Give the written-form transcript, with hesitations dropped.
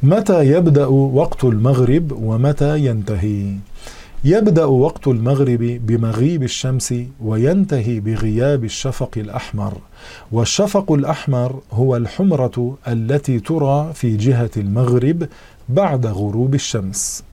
متى يبدأ وقت المغرب ومتى ينتهي؟ يبدأ وقت المغرب بمغيب الشمس وينتهي بغياب الشفق الأحمر، والشفق الأحمر هو الحمرة التي ترى في جهة المغرب بعد غروب الشمس.